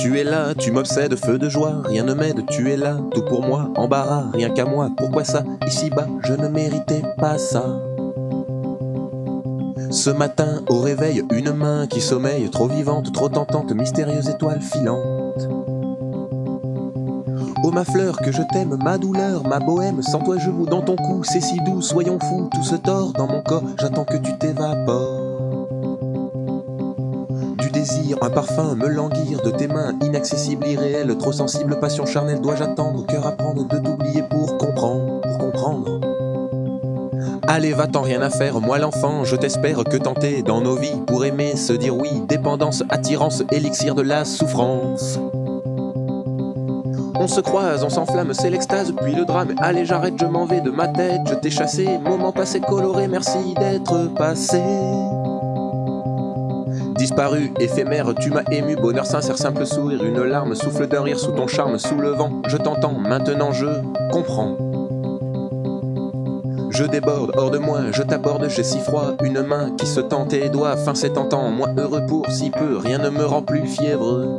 Tu es là, tu m'obsèdes, feu de joie, rien ne m'aide, tu es là, tout pour moi, embarras, rien qu'à moi, pourquoi ça, ici-bas, je ne méritais pas ça. Ce matin, au réveil, une main qui sommeille, trop vivante, trop tentante, mystérieuse étoile filante. Oh ma fleur, que je t'aime, ma douleur, ma bohème, sans toi je boue dans ton cou, c'est si doux, soyons fous, tout se tord dans mon corps, j'attends que tu t'évapores. Du désir, un parfum me languir de tes mains, inaccessible, irréel, trop sensible, passion charnelle, dois-je attendre, cœur apprendre de t'oublier pour comprendre, Allez, va-t'en, rien à faire, moi l'enfant, je t'espère que tenter dans nos vies pour aimer, se dire oui, dépendance, attirance, élixir de la souffrance. On se croise, on s'enflamme, c'est l'extase, puis le drame. Allez, j'arrête, je m'en vais de ma tête, je t'ai chassé. Moment passé coloré, merci d'être passé. Disparu, éphémère, tu m'as ému, bonheur sincère, simple sourire, une larme, souffle d'un rire sous ton charme, sous le vent. Je t'entends, maintenant je comprends. Je déborde, hors de moi, je t'aborde, j'ai si froid. Une main qui se tend tes doigts, fin c'est tentant. Moi heureux pour si peu, rien ne me rend plus fiévreux.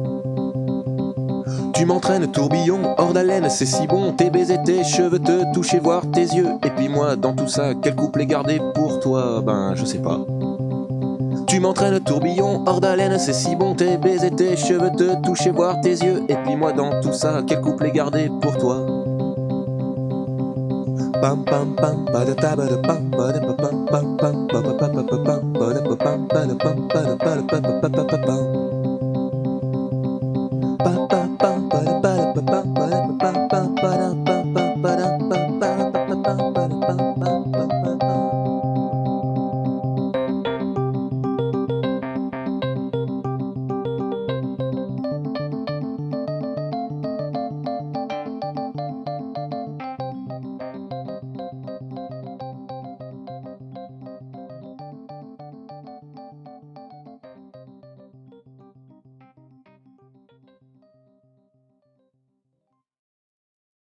Tu m'entraînes, tourbillon, hors d'haleine, c'est si bon. Tes baisers, tes cheveux, te toucher, voir tes yeux. Et puis moi, dans tout ça, quel couplet garder pour toi? Ben, je sais pas. Tu m'entraînes, tourbillon, hors d'haleine, c'est si bon. Tes baisers, tes cheveux, te toucher, voir tes yeux. Et puis moi, dans tout ça, quel couplet garder pour toi? Pam pam pam ba da ta ba da pam ba da pa pam pam pam ba ba pa pa pa pam ba da pa pam ba da pam ba da pa da pa pa pa pa pam.